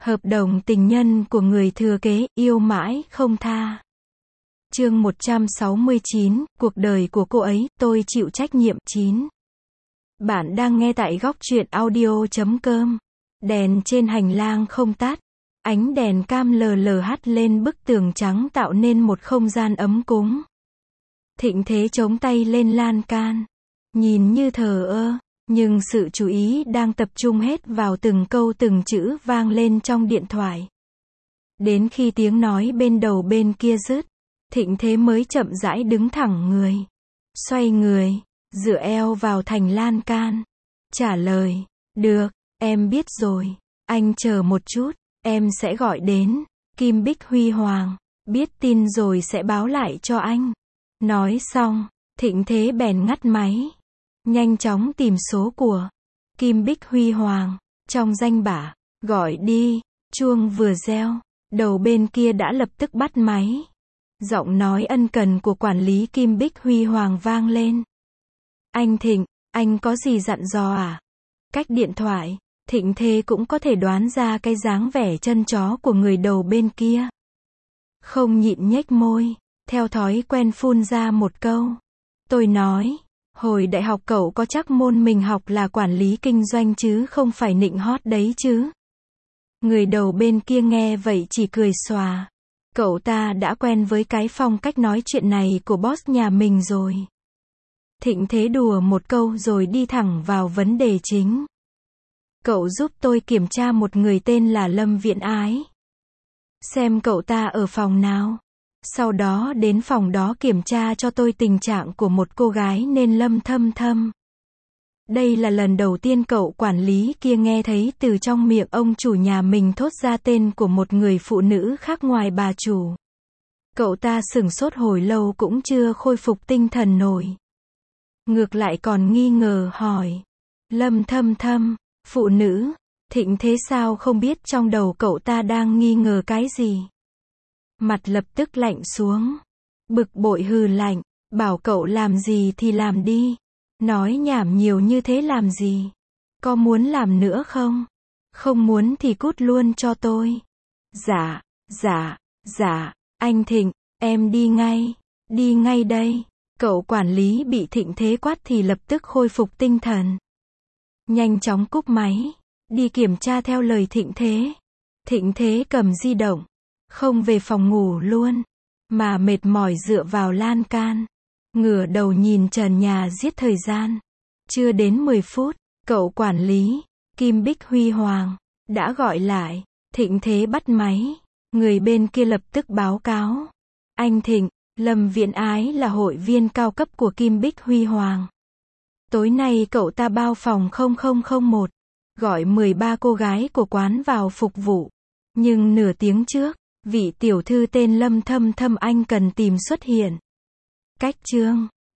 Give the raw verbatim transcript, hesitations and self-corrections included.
Hợp đồng tình nhân của người thừa kế, yêu mãi không tha. Chương một trăm sáu mươi chín, cuộc đời của cô ấy, tôi chịu trách nhiệm. chín. Bạn đang nghe tại góc truyện audio chấm com. Đèn trên hành lang không tắt. Ánh đèn cam lờ lờ hắt lên bức tường trắng tạo nên một không gian ấm cúng. Thịnh Thế chống tay lên lan can. Nhìn như thờ ơ, nhưng sự chú ý đang tập trung hết vào từng câu từng chữ vang lên trong điện thoại. Đến khi tiếng nói bên đầu bên kia dứt, Thịnh Thế mới chậm rãi đứng thẳng người. Xoay người, dựa eo vào thành lan can. Trả lời, được, em biết rồi. Anh chờ một chút, em sẽ gọi đến. Kim Bích Huy Hoàng, biết tin rồi sẽ báo lại cho anh. Nói xong, Thịnh Thế bèn ngắt máy. Nhanh chóng tìm số của Kim Bích Huy Hoàng, trong danh bạ, gọi đi. Chuông vừa reo, đầu bên kia đã lập tức bắt máy. Giọng nói ân cần của quản lý Kim Bích Huy Hoàng vang lên. Anh Thịnh, anh có gì dặn dò à? Cách điện thoại, Thịnh Thế cũng có thể đoán ra cái dáng vẻ chân chó của người đầu bên kia. Không nhịn nhếch môi, theo thói quen phun ra một câu. Tôi nói, hồi đại học cậu có chắc môn mình học là quản lý kinh doanh chứ không phải nịnh hót đấy chứ? Người đầu bên kia nghe vậy chỉ cười xòa. Cậu ta đã quen với cái phong cách nói chuyện này của boss nhà mình rồi. Thịnh Thế đùa một câu rồi đi thẳng vào vấn đề chính. Cậu giúp tôi kiểm tra một người tên là Lâm Viễn Ái. Xem cậu ta ở phòng nào. Sau đó đến phòng đó kiểm tra cho tôi tình trạng của một cô gái nên Lâm Thâm Thâm. Đây là lần đầu tiên cậu quản lý kia nghe thấy từ trong miệng ông chủ nhà mình thốt ra tên của một người phụ nữ khác ngoài bà chủ. Cậu ta sửng sốt hồi lâu cũng chưa khôi phục tinh thần nổi. Ngược lại còn nghi ngờ hỏi. Lâm Thâm Thâm, phụ nữ, Thịnh Thế sao không biết trong đầu cậu ta đang nghi ngờ cái gì? Mặt lập tức lạnh xuống. Bực bội hừ lạnh, bảo cậu làm gì thì làm đi. Nói nhảm nhiều như thế làm gì? Có muốn làm nữa không? Không muốn thì cút luôn cho tôi. Dạ, dạ, dạ, anh Thịnh, em đi ngay, đi ngay đây. Cậu quản lý bị Thịnh Thế quát thì lập tức khôi phục tinh thần. Nhanh chóng cúp máy, đi kiểm tra theo lời Thịnh Thế. Thịnh Thế cầm di động, không về phòng ngủ luôn, mà mệt mỏi dựa vào lan can. Ngửa đầu nhìn trần nhà giết thời gian. Chưa đến mười phút, cậu quản lý, Kim Bích Huy Hoàng, đã gọi lại. Thịnh Thế bắt máy. Người bên kia lập tức báo cáo. Anh Thịnh, Lâm Viễn Ái là hội viên cao cấp của Kim Bích Huy Hoàng. Tối nay cậu ta bao phòng không không không một. Gọi mười ba cô gái của quán vào phục vụ. Nhưng nửa tiếng trước, vị tiểu thư tên Lâm Thâm Thâm anh cần tìm xuất hiện. Cách chương